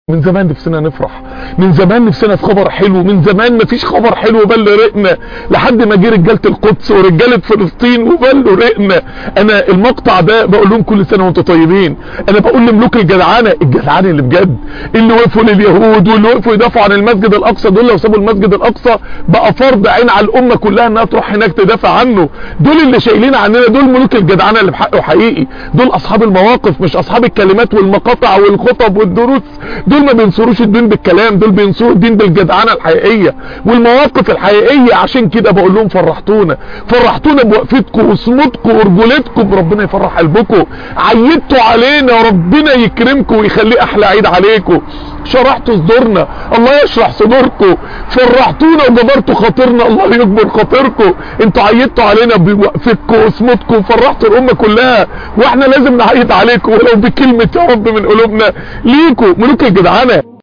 من زمان نفسنا نفرح، من زمان نفسنا في خبر حلو، من زمان مفيش خبر حلو بل رقنا لحد ما جه رجاله القدس ورجاله فلسطين وبلوا رقنا. انا المقطع ده بقول لهم كل سنه وانتم طيبين. انا بقول لملوك الجدعانه اللي بجد، اللي وقفوا لليهود واللي وقفوا يدافعوا عن المسجد الاقصى، دول لو سابوا المسجد الاقصى بقى فرض عين على الامه كلها انها تروح هناك تدافع عنه. دول اللي شايلين عننا، دول ملوك الجدعانه اللي بحقه حقيقي، دول اصحاب المواقف مش اصحاب الكلمات والمقاطع والخطب والدروس. دول ما بينصروش الدين بالكلام، دول بينصروا الدين بالجدعانه الحقيقيه والمواقف الحقيقيه. عشان كده بقول لهم فرحتونا بوقفتكم وصمودكم ورجولتكم، ربنا يفرح قلبكم. عيدتوا علينا، ربنا يكرمكم ويخليه احلى عيد عليكم. شرحتوا صدورنا، الله يشرح صدوركم. فرحتونا وجبرتوا خاطرنا، الله يجبر خاطركم. انتوا عيدتوا علينا بوقفتكم وصمودكم وفرحتوا الامه كلها، واحنا لازم نعيد عليكم ولو بكلمه يا رب من قلوبنا ليكم ملوك الجدعانه.